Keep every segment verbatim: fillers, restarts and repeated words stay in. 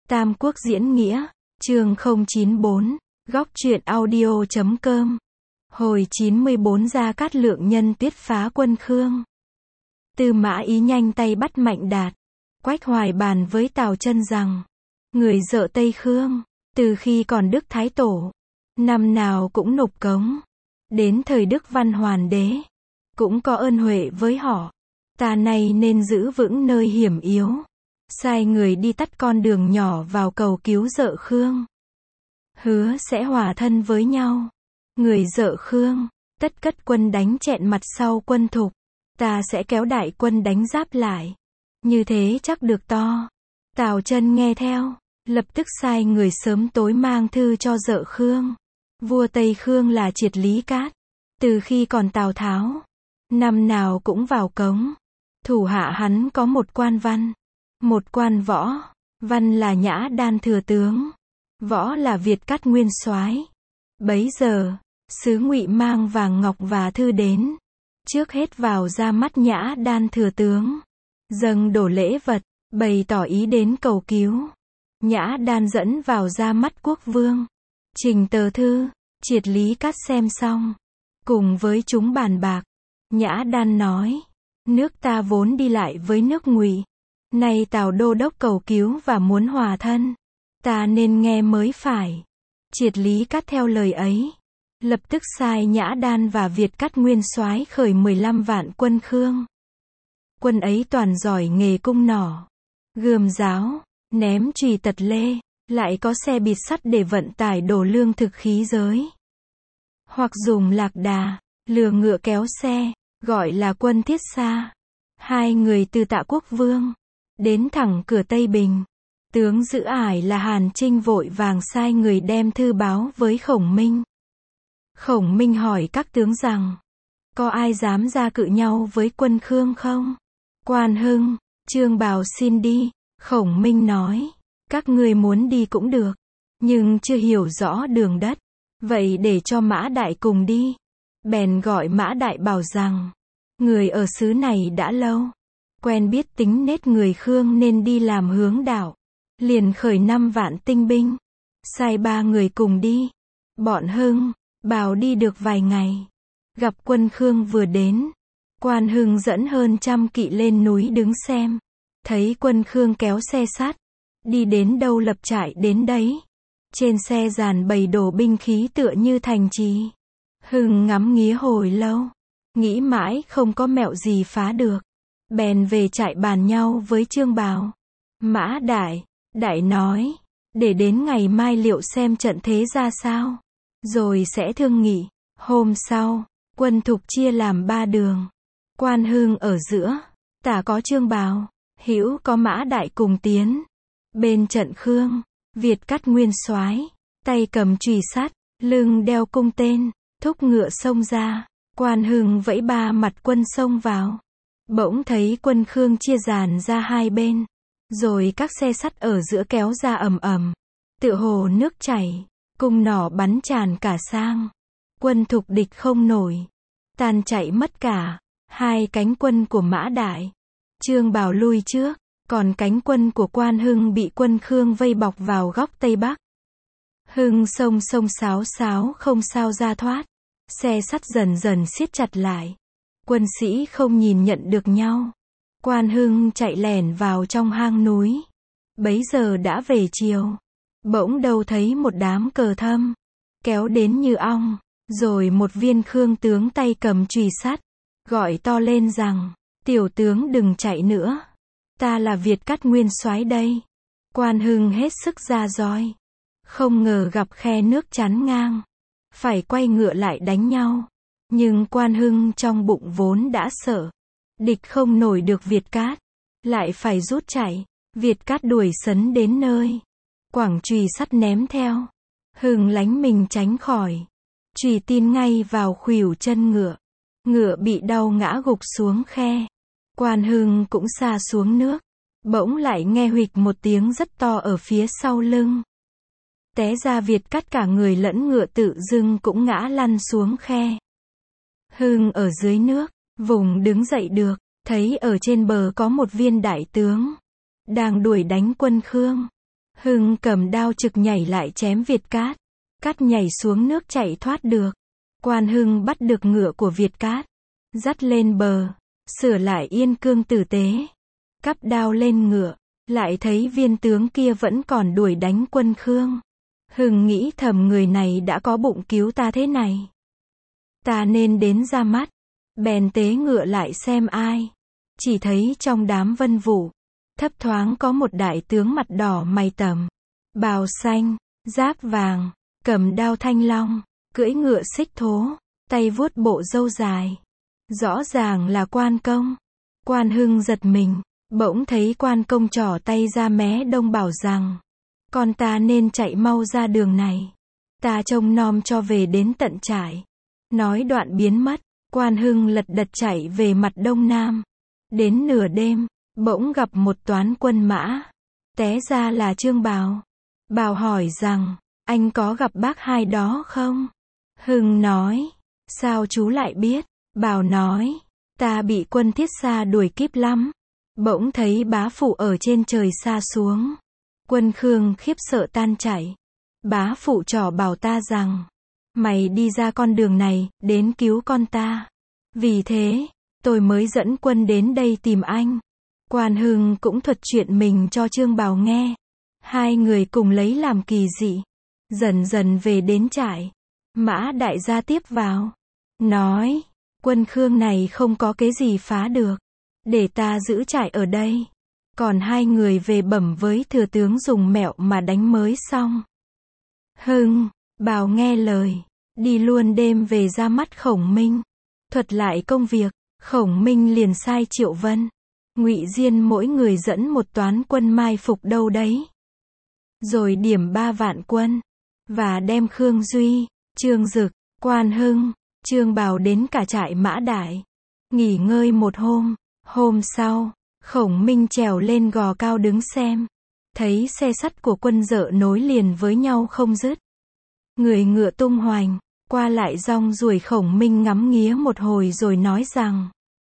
Tam Quốc diễn nghĩa, chương không chín bốn, góc truyện audio chấm com. Hồi chín mươi bốn Gia Cát Lượng nhân tuyết phá quân Khương. Tư Mã Ý nhanh tay bắt Mạnh Đạt. Quách Hoài bàn với Tào Chân rằng, người dợ Tây Khương, từ khi còn Đức Thái Tổ, năm nào cũng nộp cống. Đến thời Đức Văn Hoàn Đế, cũng có ơn huệ với họ. Ta nay nên giữ vững nơi hiểm yếu. Sai người đi tắt con đường nhỏ vào cầu cứu dợ Khương. Hứa sẽ hòa thân với nhau. Người dợ Khương, tất cất quân đánh chẹn mặt sau quân Thục. Ta sẽ kéo đại quân đánh giáp lại. Như thế chắc được to. Tào Chân nghe theo, lập tức sai người sớm tối mang thư cho dợ Khương. Vua Tây Khương là Triệt Lý Cát. Từ khi còn Tào Tháo, năm nào cũng vào cống. Thủ hạ hắn có một quan văn, một quan võ. Văn là Nhã Đan thừa tướng, võ là Việt Cát nguyên soái. Bấy giờ, sứ Ngụy mang vàng ngọc và thư đến. Trước hết vào ra mắt Nhã Đan thừa tướng, dâng đổ lễ vật, bày tỏ ý đến cầu cứu. Nhã Đan dẫn vào ra mắt quốc vương, trình tờ thư. Triệt Lý Cát xem xong, cùng với chúng bàn bạc. Nhã Đan nói, nước ta vốn đi lại với nước Ngụy, nay Tào đô đốc cầu cứu và muốn hòa thân, ta nên nghe mới phải. Triệt Lý Cát theo lời ấy, lập tức sai Nhã Đan và Việt Cát nguyên soái khởi mười lăm vạn quân Khương. Quân ấy toàn giỏi nghề cung nỏ, gươm giáo, ném chùy tật lê, lại có xe bịt sắt để vận tải đồ lương thực khí giới. Hoặc dùng lạc đà, lừa ngựa kéo xe, gọi là quân Thiết Xa. Hai người từ Tạ Quốc Vương đến thẳng cửa Tây Bình. Tướng giữ ải là Hàn Trinh vội vàng sai người đem thư báo với Khổng Minh. Khổng Minh hỏi các tướng rằng, có ai dám ra cự nhau với quân Khương không? Quan Hưng, Trương Bào xin đi. Khổng Minh nói, các ngươi muốn đi cũng được, nhưng chưa hiểu rõ đường đất, vậy để cho Mã Đại cùng đi. Bèn gọi Mã Đại bảo rằng, người ở xứ này đã lâu, quen biết tính nết người Khương nên đi làm hướng đạo. Liền khởi năm vạn tinh binh, sai ba người cùng đi. Bọn Hưng, Bào đi được vài ngày, gặp quân Khương vừa đến. Quan Hưng dẫn hơn trăm kỵ lên núi đứng xem, thấy quân Khương kéo xe sát, đi đến đâu lập trại đến đấy. Trên xe dàn bày đồ binh khí tựa như thành trì. Hưng ngắm nghía hồi lâu, nghĩ mãi không có mẹo gì phá được, bèn về trại bàn nhau với Trương Bào. Mã Đại, Đại nói, để đến ngày mai liệu xem trận thế ra sao, rồi sẽ thương nghị. Hôm sau, quân Thục chia làm ba đường. Quan Hưng ở giữa, tả có Trương Bào, hữu có Mã Đại cùng tiến. Bên trận Khương, Việt Cát nguyên soái, tay cầm chùy sắt, lưng đeo cung tên, thúc ngựa xông ra. Quan Hưng vẫy ba mặt quân xông vào. Bỗng thấy quân Khương chia dàn ra hai bên, rồi các xe sắt ở giữa kéo ra ầm ầm, tựa hồ nước chảy, cung nỏ bắn tràn cả sang. Quân Thục địch không nổi, tan chạy mất cả. Hai cánh quân của Mã Đại, Trương Bào lui trước, còn cánh quân của Quan Hưng bị quân Khương vây bọc vào góc Tây Bắc. Hưng xông xông xáo xáo không sao ra thoát, xe sắt dần dần siết chặt lại. Quân sĩ không nhìn nhận được nhau. Quan Hưng chạy lẻn vào trong hang núi. Bấy giờ đã về chiều, bỗng đâu thấy một đám cờ thâm, kéo đến như ong, rồi một viên Khương tướng tay cầm chùy sắt, gọi to lên rằng, tiểu tướng đừng chạy nữa, ta là Việt Cát nguyên soái đây. Quan Hưng hết sức ra roi, không ngờ gặp khe nước chắn ngang, phải quay ngựa lại đánh nhau. Nhưng Quan Hưng trong bụng vốn đã sợ, địch không nổi được Việt Cát, lại phải rút chạy. Việt Cát đuổi sấn đến nơi, quẳng chùy sắt ném theo. Hưng lánh mình tránh khỏi, chùy tin ngay vào khuỷu chân ngựa. Ngựa bị đau ngã gục xuống khe. Quan Hưng cũng sa xuống nước. Bỗng lại nghe huỵch một tiếng rất to ở phía sau lưng. Té ra Việt Cát cả người lẫn ngựa tự dưng cũng ngã lăn xuống khe. Hưng ở dưới nước, vùng đứng dậy được, thấy ở trên bờ có một viên đại tướng đang đuổi đánh quân Khương. Hưng cầm đao trực nhảy lại chém Việt Cát. Cát nhảy xuống nước chạy thoát được. Quan Hưng bắt được ngựa của Việt Cát, dắt lên bờ, sửa lại yên cương tử tế. Cắp đao lên ngựa, lại thấy viên tướng kia vẫn còn đuổi đánh quân Khương. Hưng nghĩ thầm người này đã có bụng cứu ta thế này, ta nên đến ra mắt. Bèn tế ngựa lại xem ai. Chỉ thấy trong đám vân vụ, thấp thoáng có một đại tướng mặt đỏ mày tằm, bào xanh, giáp vàng, cầm đao thanh long, cưỡi ngựa xích thố, tay vuốt bộ râu dài. Rõ ràng là Quan Công. Quan Hưng giật mình, bỗng thấy Quan Công trỏ tay ra mé đông bảo rằng, con ta nên chạy mau ra đường này, ta trông nom cho về đến tận trại. Nói đoạn biến mất. Quan Hưng lật đật chạy về mặt đông nam. Đến nửa đêm, bỗng gặp một toán quân mã. Té ra là Trương Bào. Bào hỏi rằng, anh có gặp bác hai đó không? Hưng nói, sao chú lại biết? Bào nói, ta bị quân Thiết Xa đuổi kíp lắm. Bỗng thấy bá phụ ở trên trời xa xuống. Quân Khương khiếp sợ tan chảy. Bá phụ trò bảo ta rằng, mày đi ra con đường này, đến cứu con ta. Vì thế, tôi mới dẫn quân đến đây tìm anh. Quan Hưng cũng thuật chuyện mình cho Trương Bào nghe. Hai người cùng lấy làm kỳ dị. Dần dần về đến trại. Mã đại gia tiếp vào. Nói, quân Khương này không có cái gì phá được. Để ta giữ trại ở đây. Còn hai người về bẩm với thừa tướng dùng mẹo mà đánh mới xong. Hưng, Bào nghe lời. Đi luôn đêm về ra mắt Khổng Minh. Thuật lại công việc, Khổng Minh liền sai Triệu Vân, Ngụy Diên mỗi người dẫn một toán quân mai phục đâu đấy. Rồi điểm ba vạn quân, và đem Khương Duy, Trương Dực, Quan Hưng, Trương Bào đến cả trại Mã Đại. Nghỉ ngơi một hôm, hôm sau, Khổng Minh trèo lên gò cao đứng xem. Thấy xe sắt của quân Dợ nối liền với nhau không dứt. Người ngựa tung hoành. Qua lại rong ruổi. Khổng Minh ngắm nghía một hồi rồi nói rằng,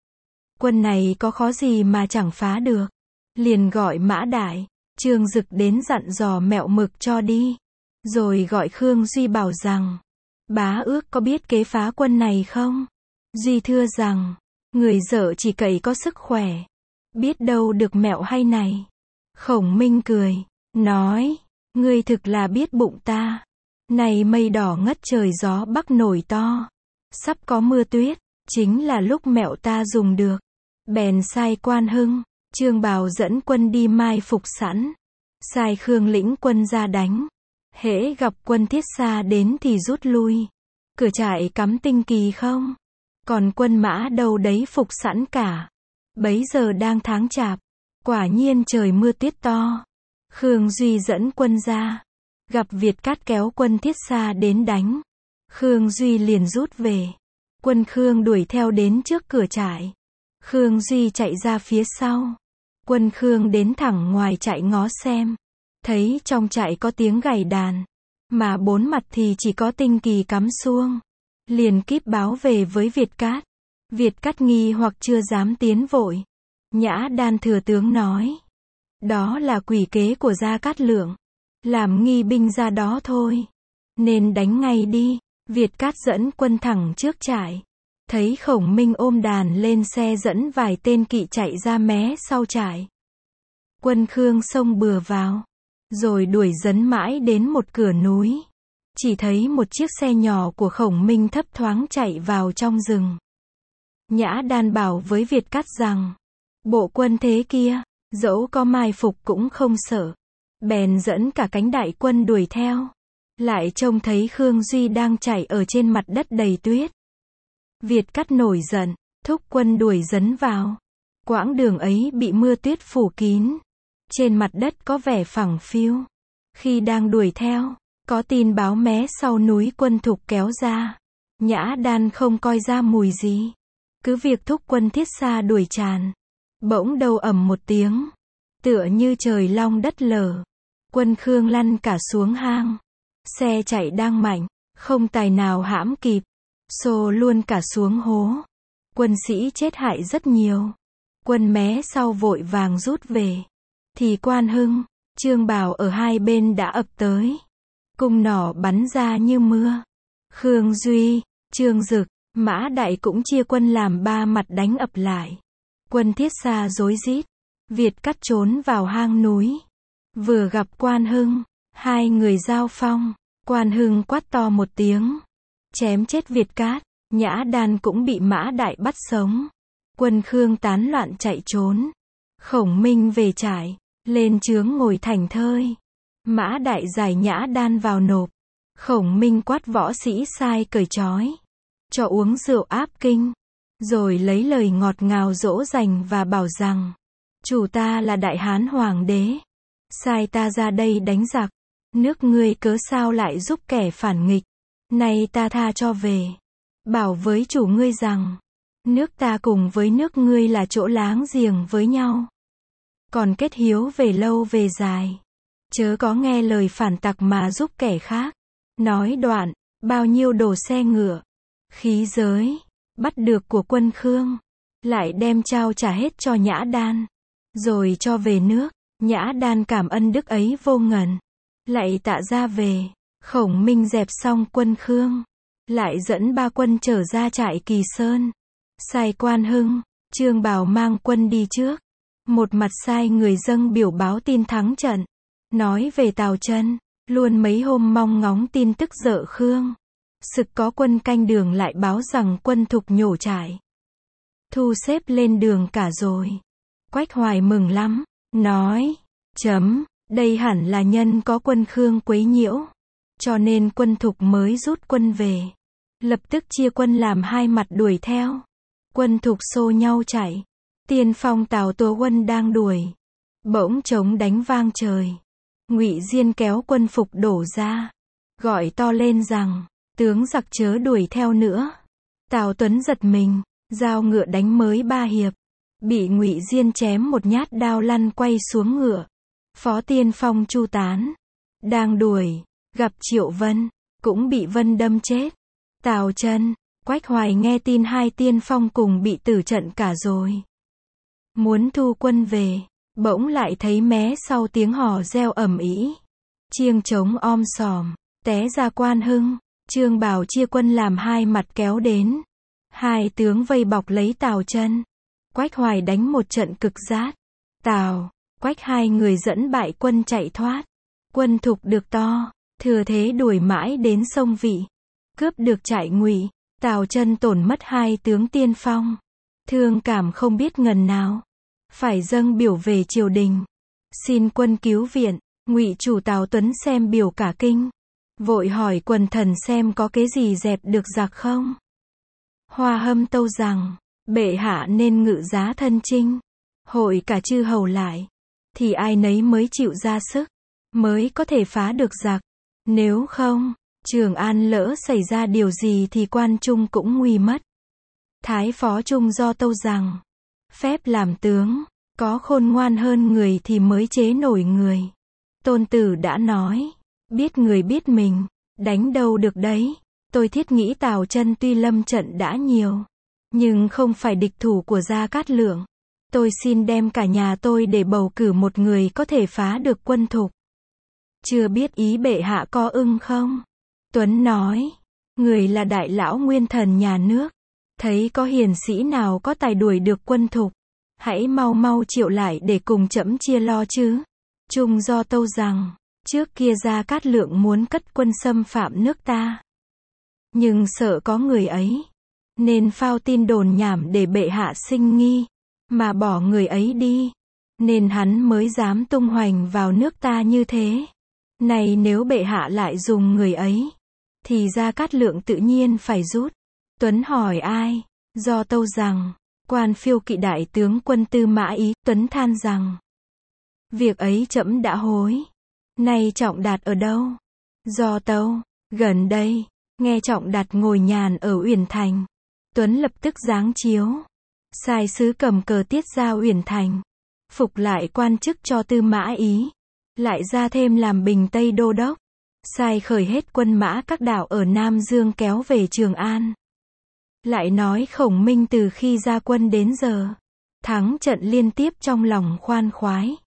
quân này có khó gì mà chẳng phá được. Liền gọi Mã Đại, Trương Dực đến dặn dò mẹo mực cho đi. Rồi gọi Khương Duy bảo rằng, bá ước có biết kế phá quân này không? Duy thưa rằng, người Dợ chỉ cậy có sức khỏe, biết đâu được mẹo hay này. Khổng Minh cười, nói, ngươi thực là biết bụng ta. Này mây đỏ ngất trời gió bắc nổi to. Sắp có mưa tuyết, chính là lúc mẹo ta dùng được. Bèn sai Quan Hưng, Trương Bào dẫn quân đi mai phục sẵn. Sai Khương lĩnh quân ra đánh. Hễ gặp quân Thiết Xa đến thì rút lui. Cửa trại cắm tinh kỳ không? Còn quân mã đâu đấy phục sẵn cả. Bấy giờ đang tháng chạp. Quả nhiên trời mưa tuyết to. Khương Duy dẫn quân ra. Gặp Việt Cát kéo quân Thiết Xa đến đánh. Khương Duy liền rút về. Quân Khương đuổi theo đến trước cửa trại. Khương Duy chạy ra phía sau. Quân Khương đến thẳng ngoài trại ngó xem. Thấy trong trại có tiếng gảy đàn. Mà bốn mặt thì chỉ có tinh kỳ cắm xuông. Liền kíp báo về với Việt Cát. Việt Cát nghi hoặc chưa dám tiến vội. Nhã Đan thừa tướng nói, đó là quỷ kế của Gia Cát Lượng. Làm nghi binh ra đó thôi. Nên đánh ngay đi. Việt Cát dẫn quân thẳng trước trại. Thấy Khổng Minh ôm đàn lên xe dẫn vài tên kỵ chạy ra mé sau trại. Quân Khương xông bừa vào. Rồi đuổi dấn mãi đến một cửa núi. Chỉ thấy một chiếc xe nhỏ của Khổng Minh thấp thoáng chạy vào trong rừng. Nhã Đan bảo với Việt Cát rằng, bộ quân thế kia, dẫu có mai phục cũng không sợ. Bèn dẫn cả cánh đại quân đuổi theo. Lại trông thấy Khương Duy đang chạy ở trên mặt đất đầy tuyết. Việt Cát nổi giận, thúc quân đuổi dấn vào. Quãng đường ấy bị mưa tuyết phủ kín. Trên mặt đất có vẻ phẳng phiu. Khi đang đuổi theo, có tin báo mé sau núi quân Thục kéo ra. Nhã Đan không coi ra mùi gì. Cứ việc thúc quân Thiết Xa đuổi tràn. Bỗng đầu ầm một tiếng. Tựa như trời long đất lở. Quân Khương lăn cả xuống hang. Xe chạy đang mạnh, không tài nào hãm kịp. Xô luôn cả xuống hố. Quân sĩ chết hại rất nhiều. Quân mé sau vội vàng rút về. Thì Quan Hưng, Trương Bảo ở hai bên đã ập tới. Cung nỏ bắn ra như mưa. Khương Duy, Trương Dực, Mã Đại cũng chia quân làm ba mặt đánh ập lại. Quân Thiết Xa rối rít. Việt Cắt trốn vào hang núi. Vừa gặp Quan Hưng, hai người giao phong. Quan Hưng quát to một tiếng, chém chết Việt Cát. Nhã Đan cũng bị Mã Đại bắt sống. Quân Khương tán loạn chạy trốn. Khổng Minh về trại, lên chướng ngồi thảnh thơi. Mã Đại giải Nhã Đan vào nộp. Khổng Minh quát võ sĩ sai cởi trói, cho uống rượu áp kinh, rồi lấy lời ngọt ngào dỗ dành và bảo rằng, chủ ta là Đại Hán Hoàng đế, sai ta ra đây đánh giặc, nước ngươi cớ sao lại giúp kẻ phản nghịch, nay ta tha cho về, bảo với chủ ngươi rằng, nước ta cùng với nước ngươi là chỗ láng giềng với nhau, còn kết hiếu về lâu về dài, chớ có nghe lời phản tặc mà giúp kẻ khác. Nói đoạn, bao nhiêu đồ xe ngựa, khí giới, bắt được của quân Khương, lại đem trao trả hết cho Nhã Đan, rồi cho về nước. Nhã Đan cảm ân đức ấy vô ngần, lại tạ ra về. Khổng Minh dẹp xong quân Khương, lại dẫn ba quân trở ra trại Kỳ Sơn, sai Quan Hưng, Trương Bảo mang quân đi trước, một mặt sai người dâng biểu báo tin thắng trận, nói về Tào Chân. Luôn mấy hôm mong ngóng tin tức dợ Khương. Sực có quân canh đường lại báo rằng quân Thục nhổ trại. Thu xếp lên đường cả rồi. Quách Hoài mừng lắm, nói, chấm, đây hẳn là nhân có quân Khương quấy nhiễu. Cho nên quân Thục mới rút quân về. Lập tức chia quân làm hai mặt đuổi theo. Quân Thục xô nhau chạy. Tiên phong Tào Tố Quân đang đuổi. Bỗng trống đánh vang trời. Ngụy Diên kéo quân Phục đổ ra, gọi to lên rằng, tướng giặc chớ đuổi theo nữa. Tào Tuấn giật mình, giao ngựa đánh mới ba hiệp, bị Ngụy Diên chém một nhát đao lăn quay xuống ngựa. Phó tiên phong Chu Tán, đang đuổi, gặp Triệu Vân, cũng bị Vân đâm chết. Tào Chân, Quách Hoài nghe tin hai tiên phong cùng bị tử trận cả rồi. Muốn thu quân về. Bỗng lại thấy mé sau tiếng hò reo ầm ĩ, chiêng trống om sòm, té ra Quan Hưng, Trương Bảo chia quân làm hai mặt kéo đến. Hai tướng vây bọc lấy Tào Chân. Quách Hoài đánh một trận cực rát. Tào, Quách hai người dẫn bại quân chạy thoát. Quân Thục được to, thừa thế đuổi mãi đến sông Vị, cướp được trại Ngụy. Tào Chân tổn mất hai tướng tiên phong, thương cảm không biết ngần nào. Phải dâng biểu về triều đình, xin quân cứu viện. Ngụy chủ Tào Tuấn xem biểu cả kinh, vội hỏi quần thần xem có cái gì dẹp được giặc không. Hoa Hâm tâu rằng, bệ hạ nên ngự giá thân chinh, hội cả chư hầu lại, thì ai nấy mới chịu ra sức, mới có thể phá được giặc. Nếu không, Trường An lỡ xảy ra điều gì thì quan trung cũng nguy mất. Thái phó Trung Do tâu rằng, phép làm tướng, có khôn ngoan hơn người thì mới chế nổi người. Tôn Tử đã nói, biết người biết mình, đánh đâu được đấy. Tôi thiết nghĩ Tào Chân tuy lâm trận đã nhiều, nhưng không phải địch thủ của Gia Cát Lượng. Tôi xin đem cả nhà tôi để bầu cử một người có thể phá được quân Thục. Chưa biết ý bệ hạ có ưng không? Tuấn nói, người là đại lão nguyên thần nhà nước, thấy có hiền sĩ nào có tài đuổi được quân Thục, hãy mau mau triệu lại để cùng trẫm chia lo chứ. Trung Do tâu rằng, trước kia Gia Cát Lượng muốn cất quân xâm phạm nước ta, nhưng sợ có người ấy, nên phao tin đồn nhảm để bệ hạ sinh nghi, mà bỏ người ấy đi, nên hắn mới dám tung hoành vào nước ta như thế. Này nếu bệ hạ lại dùng người ấy, thì Gia Cát Lượng tự nhiên phải rút. Tuấn hỏi ai? Do tâu rằng, quan phiêu kỵ đại tướng quân Tư Mã Ý. Tuấn than rằng, việc ấy trẫm đã hối. Nay Trọng Đạt ở đâu? Do tâu, gần đây, nghe Trọng Đạt ngồi nhàn ở Uyển Thành. Tuấn lập tức giáng chiếu, sai sứ cầm cờ tiết ra Uyển Thành, phục lại quan chức cho Tư Mã Ý, lại ra thêm làm Bình Tây Đô Đốc, sai khởi hết quân mã các đảo ở Nam Dương kéo về Trường An. Lại nói Khổng Minh từ khi ra quân đến giờ, thắng trận liên tiếp trong lòng khoan khoái,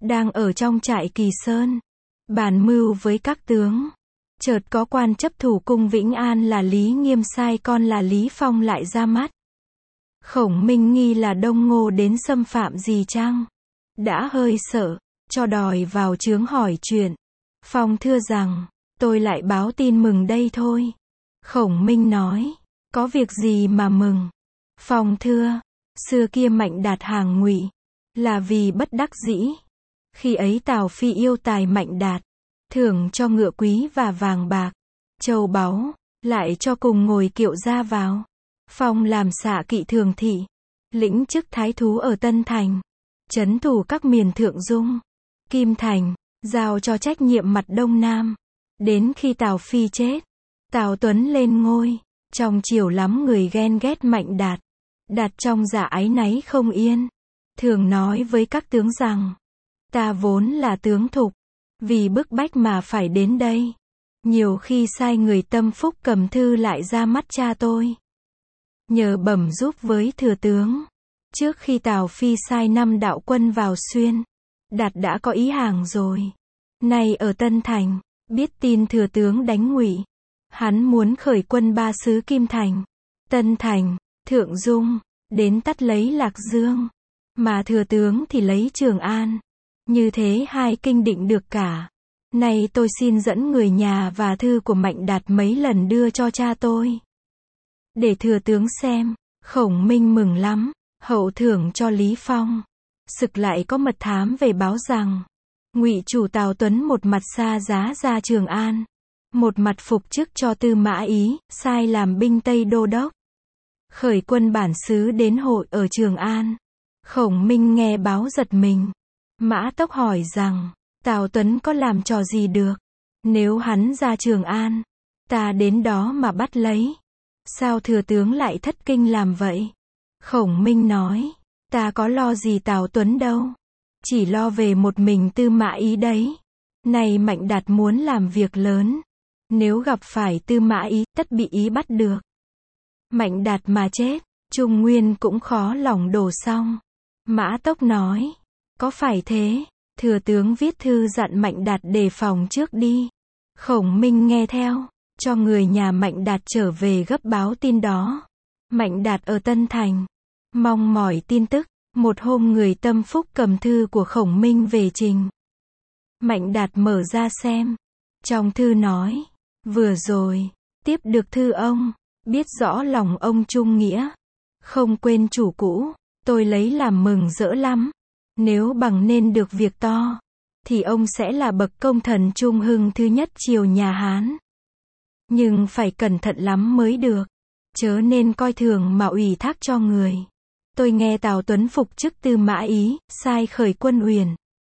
đang ở trong trại Kỳ Sơn, bàn mưu với các tướng. Chợt có quan chấp thủ cung Vĩnh An là Lý Nghiêm sai con là Lý Phong lại ra mắt. Khổng Minh nghi là Đông Ngô đến xâm phạm gì chăng? Đã hơi sợ, cho đòi vào chướng hỏi chuyện. Phong thưa rằng, tôi lại báo tin mừng đây thôi. Khổng Minh nói, có việc gì mà mừng? Phong thưa, xưa kia Mạnh Đạt hàng Ngụy, là vì bất đắc dĩ. Khi ấy Tào Phi yêu tài Mạnh Đạt, thưởng cho ngựa quý và vàng bạc, châu báu, lại cho cùng ngồi kiệu ra vào. Phong làm xạ kỵ thường thị, lĩnh chức thái thú ở Tân Thành, trấn thủ các miền Thượng Dung, Kim Thành, giao cho trách nhiệm mặt Đông Nam. Đến khi Tào Phi chết, Tào Tuấn lên ngôi, trong triều lắm người ghen ghét Mạnh Đạt. Đạt trong dạ áy náy không yên, thường nói với các tướng rằng, ta vốn là tướng thục, vì bức bách mà phải đến đây. Nhiều khi sai người tâm phúc cầm thư lại ra mắt cha tôi, nhờ bẩm giúp với thừa tướng. Trước khi Tào Phi sai năm đạo quân vào Xuyên, Đạt đã có ý hàng rồi. Nay ở Tân Thành, biết tin thừa tướng đánh Ngụy, hắn muốn khởi quân ba xứ Kim Thành, Tân Thành, Thượng Dung, đến tắt lấy Lạc Dương, mà thừa tướng thì lấy Trường An. Như thế hai kinh định được cả. Nay tôi xin dẫn người nhà và thư của Mạnh Đạt mấy lần đưa cho cha tôi, để thừa tướng xem. Khổng Minh mừng lắm, hậu thưởng cho Lý Phong. Sực lại có mật thám về báo rằng, Ngụy chủ Tào Tuấn một mặt xa giá ra Trường An, một mặt phục chức cho Tư Mã Ý, sai làm binh Tây Đô Đốc, khởi quân bản xứ đến hội ở Trường An. Khổng Minh nghe báo giật mình. Mã Tốc hỏi rằng, Tào Tuấn có làm trò gì được? Nếu hắn ra Trường An, ta đến đó mà bắt lấy. Sao thừa tướng lại thất kinh làm vậy? Khổng Minh nói, ta có lo gì Tào Tuấn đâu, chỉ lo về một mình Tư Mã Ý đấy. Này Mạnh Đạt muốn làm việc lớn, nếu gặp phải Tư Mã Ý, tất bị Ý bắt được. Mạnh Đạt mà chết, Trung Nguyên cũng khó lòng đổ xong. Mã Tốc nói, có phải thế? Thừa tướng viết thư dặn Mạnh Đạt đề phòng trước đi. Khổng Minh nghe theo, cho người nhà Mạnh Đạt trở về gấp báo tin đó. Mạnh Đạt ở Tân Thành, mong mỏi tin tức. Một hôm người tâm phúc cầm thư của Khổng Minh về trình. Mạnh Đạt mở ra xem. Trong thư nói, vừa rồi, tiếp được thư ông, biết rõ lòng ông trung nghĩa, không quên chủ cũ, tôi lấy làm mừng rỡ lắm. Nếu bằng nên được việc to, thì ông sẽ là bậc công thần trung hưng thứ nhất triều nhà Hán. Nhưng phải cẩn thận lắm mới được, chớ nên coi thường mà ủy thác cho người. Tôi nghe Tào Tuấn phục chức Tư Mã Ý, sai khởi quân Uyển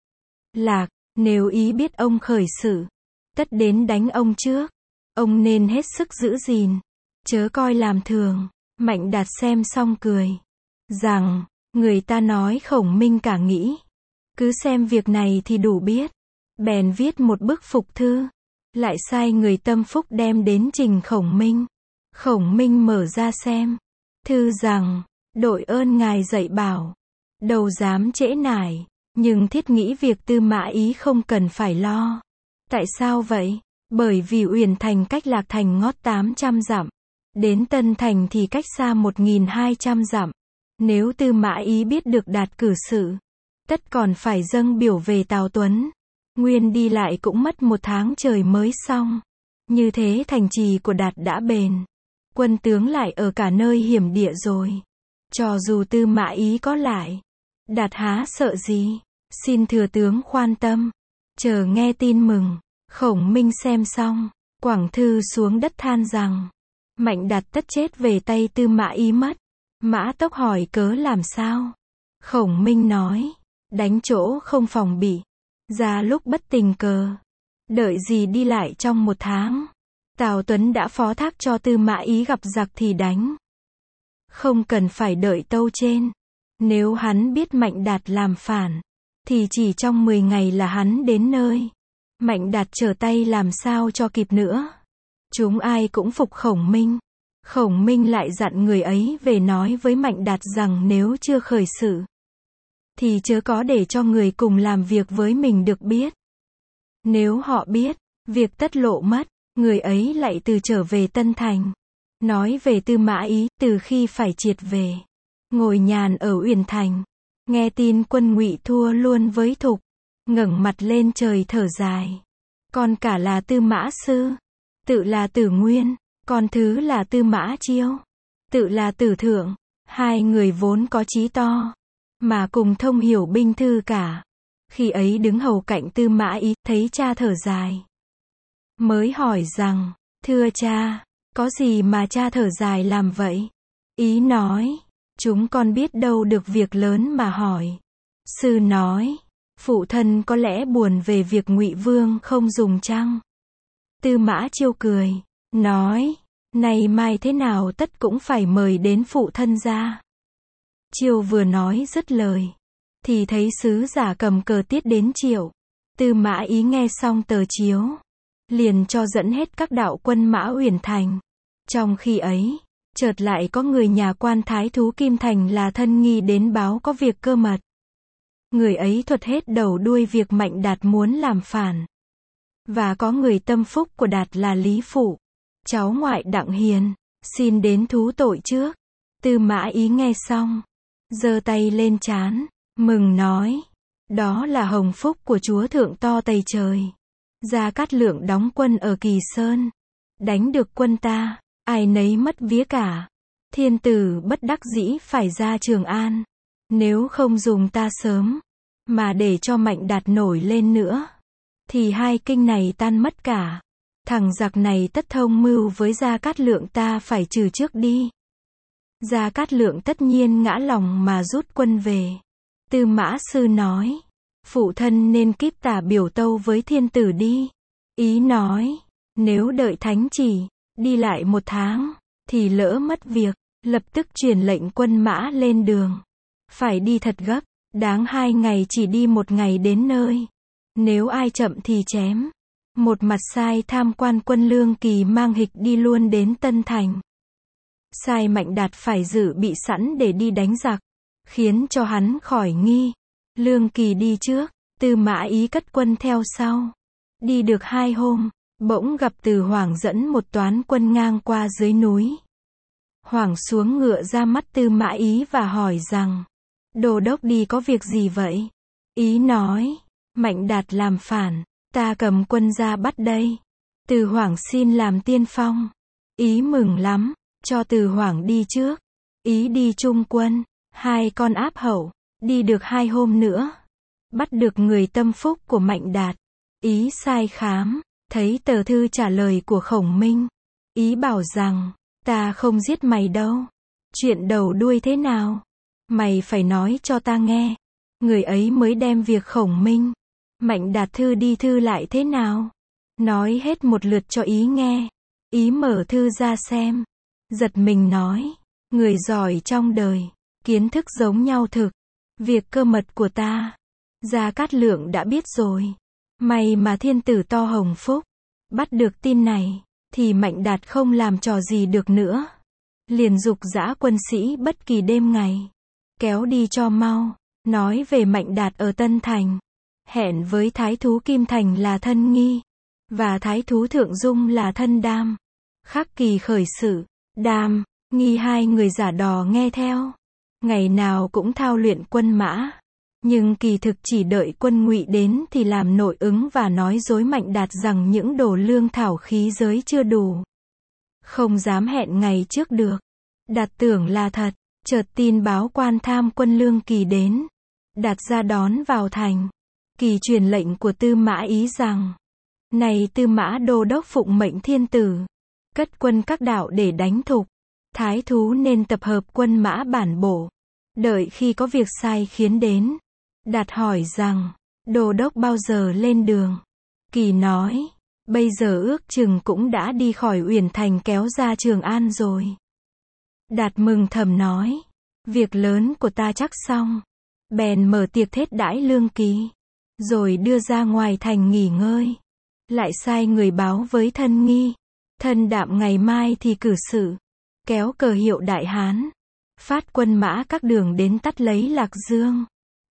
Lạc, nếu Ý biết ông khởi sự, tất đến đánh ông trước. Ông nên hết sức giữ gìn, chớ coi làm thường. Mạnh Đạt xem xong cười, rằng, người ta nói Khổng Minh cả nghĩ, cứ xem việc này thì đủ biết. Bèn viết một bức phục thư, lại sai người tâm phúc đem đến trình Khổng Minh. Khổng Minh mở ra xem, thư rằng, đội ơn ngài dạy bảo, đâu dám trễ nải, nhưng thiết nghĩ việc Tư Mã Ý không cần phải lo. Tại sao vậy? Bởi vì Uyển Thành cách Lạc Thành ngót tám trăm dặm, đến Tân Thành thì cách xa một nghìn hai trăm dặm. Nếu Tư Mã Ý biết được Đạt cử sự, tất còn phải dâng biểu về Tào Tuấn. Nguyên đi lại cũng mất một tháng trời mới xong. Như thế thành trì của Đạt đã bền, quân tướng lại ở cả nơi hiểm địa rồi. Cho dù Tư Mã Ý có lại, Đạt há sợ gì? Xin thừa tướng khoan tâm, chờ nghe tin mừng. Khổng Minh xem xong, quẳng thư xuống đất than rằng, Mạnh Đạt tất chết về tay Tư Mã Ý mất. Mã Tốc hỏi cớ làm sao? Khổng Minh nói, đánh chỗ không phòng bị, ra lúc bất tình cờ, đợi gì đi lại trong một tháng. Tào Tuấn đã phó thác cho Tư Mã Ý gặp giặc thì đánh, không cần phải đợi tâu trên. Nếu hắn biết Mạnh Đạt làm phản, thì chỉ trong mười ngày là hắn đến nơi. Mạnh Đạt trở tay làm sao cho kịp nữa. Chúng ai cũng phục Khổng Minh. Khổng Minh lại dặn người ấy về nói với Mạnh Đạt rằng nếu chưa khởi sự, thì chớ có để cho người cùng làm việc với mình được biết. Nếu họ biết, việc tất lộ mất, người ấy lại từ trở về Tân Thành. Nói về Tư Mã Ý, từ khi phải triệt về, ngồi nhàn ở Uyển Thành, nghe tin quân Ngụy thua luôn với Thục, ngẩng mặt lên trời thở dài. Con cả là Tư Mã Sư, tự là Tử Nguyên, con thứ là Tư Mã Chiêu, tự là Tử Thượng, hai người vốn có chí to, mà cùng thông hiểu binh thư cả. Khi ấy đứng hầu cạnh Tư Mã Ý, thấy cha thở dài, mới hỏi rằng, thưa cha, có gì mà cha thở dài làm vậy? Ý nói, chúng con biết đâu được việc lớn mà hỏi. Sư nói, phụ thân có lẽ buồn về việc Ngụy Vương không dùng chăng? Tư Mã Chiêu cười, nói, này mai thế nào tất cũng phải mời đến phụ thân ra. Chiêu vừa nói dứt lời, thì thấy sứ giả cầm cờ tiết đến Triệu. Tư Mã Ý nghe xong tờ chiếu, liền cho dẫn hết các đạo quân mã Uyển Thành. Trong khi ấy, chợt lại có người nhà quan thái thú Kim Thành là Thân Nghi đến báo có việc cơ mật. Người ấy thuật hết đầu đuôi việc Mạnh Đạt muốn làm phản. Và có người tâm phúc của Đạt là Lý Phụ, cháu ngoại Đặng Hiền, xin đến thú tội trước. Tư Mã Ý nghe xong, giơ tay lên trán, mừng nói, đó là hồng phúc của chúa thượng to tây trời. Gia Cát Lượng đóng quân ở Kỳ Sơn, đánh được quân ta, ai nấy mất vía cả. Thiên tử bất đắc dĩ phải ra Trường An, nếu không dùng ta sớm, mà để cho Mạnh Đạt nổi lên nữa, thì hai kinh này tan mất cả. Thằng giặc này tất thông mưu với Gia Cát Lượng, ta phải trừ trước đi. Gia Cát Lượng tất nhiên ngã lòng mà rút quân về. Tư Mã Sư nói, phụ thân nên kíp tả biểu tâu với thiên tử đi. Ý nói, nếu đợi thánh chỉ, đi lại một tháng, thì lỡ mất việc, lập tức truyền lệnh quân mã lên đường. Phải đi thật gấp, đáng hai ngày chỉ đi một ngày đến nơi. Nếu ai chậm thì chém. Một mặt sai tham quan quân Lương Kỳ mang hịch đi luôn đến Tân Thành. Sai Mạnh Đạt phải dự bị sẵn để đi đánh giặc, khiến cho hắn khỏi nghi. Lương Kỳ đi trước, Tư Mã Ý cất quân theo sau. Đi được hai hôm, bỗng gặp Từ Hoảng dẫn một toán quân ngang qua dưới núi. Hoảng xuống ngựa ra mắt Tư Mã Ý và hỏi rằng, Đô đốc đi có việc gì vậy? Ý nói, Mạnh Đạt làm phản, ta cầm quân ra bắt đây. Từ Hoảng xin làm tiên phong. Ý mừng lắm, cho Từ Hoảng đi trước. Ý đi chung quân, hai con áp hậu, đi được hai hôm nữa. Bắt được người tâm phúc của Mạnh Đạt. Ý sai khám, thấy tờ thư trả lời của Khổng Minh. Ý bảo rằng, ta không giết mày đâu. Chuyện đầu đuôi thế nào? Mày phải nói cho ta nghe. Người ấy mới đem việc Khổng Minh, Mạnh Đạt thư đi thư lại thế nào? Nói hết một lượt cho Ý nghe. Ý mở thư ra xem. Giật mình nói, người giỏi trong đời, kiến thức giống nhau thực. Việc cơ mật của ta, Gia Cát Lượng đã biết rồi. May mà thiên tử to hồng phúc, bắt được tin này, thì Mạnh Đạt không làm trò gì được nữa. Liền dục dã quân sĩ bất kỳ đêm ngày, kéo đi cho mau. Nói về Mạnh Đạt ở Tân Thành, hẹn với thái thú Kim Thành là Thân Nghi, và thái thú Thượng Dung là Thân Đam. Khắc kỳ khởi sự, Đam, Nghi hai người giả đò nghe theo. Ngày nào cũng thao luyện quân mã, nhưng kỳ thực chỉ đợi quân Ngụy đến thì làm nội ứng và nói dối Mạnh Đạt rằng những đồ lương thảo khí giới chưa đủ. Không dám hẹn ngày trước được. Đạt tưởng là thật, chợt tin báo quan tham quân Lương Kỳ đến. Đạt ra đón vào thành. Kỳ truyền lệnh của Tư Mã Ý rằng, này Tư Mã Đô đốc phụng mệnh thiên tử, cất quân các đạo để đánh Thục. Thái thú nên tập hợp quân mã bản bổ, đợi khi có việc sai khiến đến. Đạt hỏi rằng, Đô đốc bao giờ lên đường? Kỳ nói, bây giờ ước chừng cũng đã đi khỏi Uyển Thành kéo ra Trường An rồi. Đạt mừng thầm nói, việc lớn của ta chắc xong. Bèn mở tiệc thết đãi Lương Kỳ, rồi đưa ra ngoài thành nghỉ ngơi. Lại sai người báo với Thân Nghi, Thân Đạm ngày mai thì cử sự, kéo cờ hiệu Đại Hán, phát quân mã các đường đến tắt lấy Lạc Dương.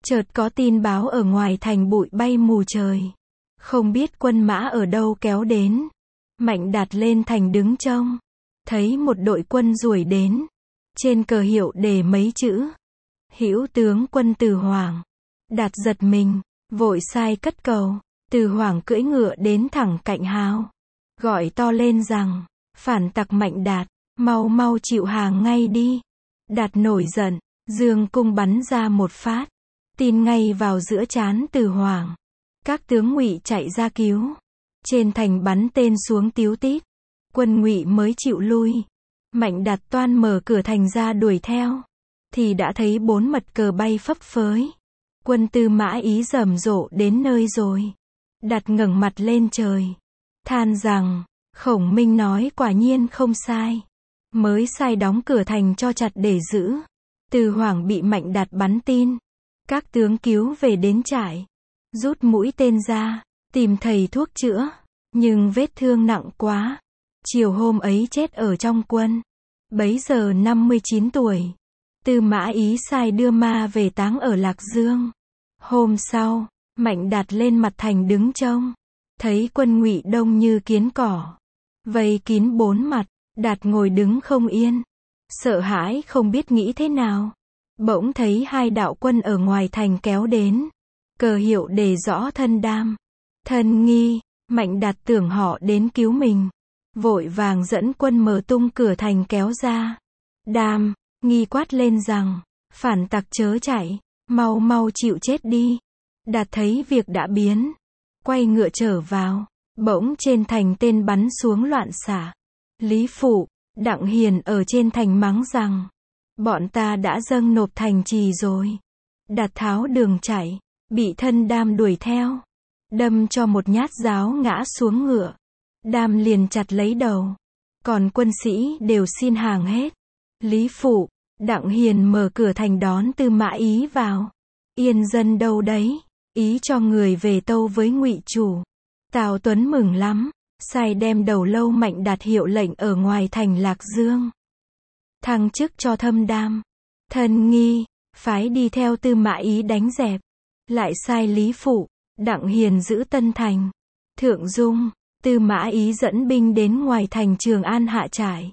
Chợt có tin báo ở ngoài thành bụi bay mù trời. Không biết quân mã ở đâu kéo đến. Mạnh Đạt lên thành đứng trông. Thấy một đội quân ruổi đến. Trên cờ hiệu đề mấy chữ. Hữu tướng quân Từ Hoảng. Đạt giật mình, vội sai cất cầu. Từ Hoảng cưỡi ngựa đến thẳng cạnh hào. Gọi to lên rằng, phản tặc Mạnh Đạt, mau mau chịu hàng ngay đi. Đạt nổi giận, dương cung bắn ra một phát. Tin ngay vào giữa trán Từ Hoảng. Các tướng Ngụy chạy ra cứu. Trên thành bắn tên xuống tíu tít. Quân Ngụy mới chịu lui. Mạnh Đạt toan mở cửa thành ra đuổi theo. Thì đã thấy bốn mật cờ bay phấp phới. Quân Tư Mã Ý rầm rộ đến nơi rồi. Đạt ngẩng mặt lên trời. Than rằng, Khổng Minh nói quả nhiên không sai. Mới sai đóng cửa thành cho chặt để giữ. Từ Hoảng bị Mạnh Đạt bắn tin. Các tướng cứu về đến trại. Rút mũi tên ra, tìm thầy thuốc chữa. Nhưng vết thương nặng quá. Chiều hôm ấy chết ở trong quân. Bấy giờ năm mươi chín tuổi. Tư Mã Ý sai đưa ma về táng ở Lạc Dương. Hôm sau, Mạnh Đạt lên mặt thành đứng trông. Thấy quân Ngụy đông như kiến cỏ. Vây kín bốn mặt. Đạt ngồi đứng không yên. Sợ hãi không biết nghĩ thế nào. Bỗng thấy hai đạo quân ở ngoài thành kéo đến. Cờ hiệu đề rõ Thân Đam, Thân Nghi. Mạnh Đạt tưởng họ đến cứu mình. Vội vàng dẫn quân mở tung cửa thành kéo ra. Đam, Nghi quát lên rằng, phản tặc chớ chạy, mau mau chịu chết đi. Đạt thấy việc đã biến. Quay ngựa trở vào. Bỗng trên thành tên bắn xuống loạn xạ. Lý Phụ, Đặng Hiền ở trên thành mắng rằng, bọn ta đã dâng nộp thành trì rồi. Đạt tháo đường chạy. Bị Thân Đam đuổi theo. Đâm cho một nhát giáo ngã xuống ngựa. Đam liền chặt lấy đầu. Còn quân sĩ đều xin hàng hết. Lý Phụ, Đặng Hiền mở cửa thành đón Tư Mã Ý vào. Yên dân đâu đấy? Ý cho người về tâu với Ngụy chủ. Tào Tuấn mừng lắm. Sai đem đầu lâu Mạnh Đạt hiệu lệnh ở ngoài thành Lạc Dương. Thăng chức cho Thâm Đam, Thân Nghi. Phái đi theo Tư Mã Ý đánh dẹp. Lại sai Lý Phụ, Đặng Hiền giữ Tân Thành. Thượng Dung, Tư Mã Ý dẫn binh đến ngoài thành Trường An hạ trại.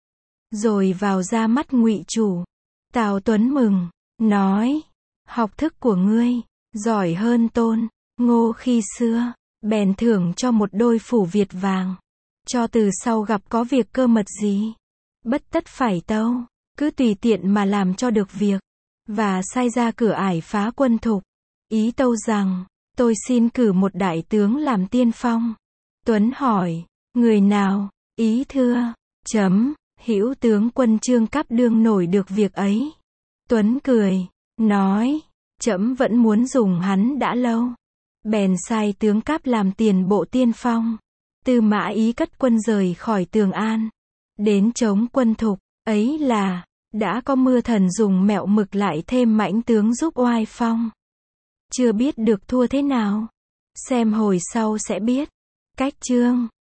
Rồi vào ra mắt Ngụy chủ. Tào Tuấn mừng, nói, học thức của ngươi, giỏi hơn Tôn, Ngô khi xưa. Bèn thưởng cho một đôi phủ Việt vàng. Cho từ sau gặp có việc cơ mật gì. Bất tất phải tâu, cứ tùy tiện mà làm cho được việc. Và sai ra cửa ải phá quân thục. Ý tâu rằng, tôi xin cử một đại tướng làm tiên phong. Tuấn hỏi, người nào? Ý thưa, chấm, hữu tướng quân Trương Cáp đương nổi được việc ấy. Tuấn cười, nói, chấm vẫn muốn dùng hắn đã lâu. Bèn sai tướng Cáp làm tiền bộ tiên phong. Tư Mã Ý cất quân rời khỏi Tường An. Đến chống quân thục, ấy là, đã có mưa thần dùng mẹo mực lại thêm mãnh tướng giúp oai phong. Chưa biết được thua thế nào. Xem hồi sau sẽ biết. Cách chương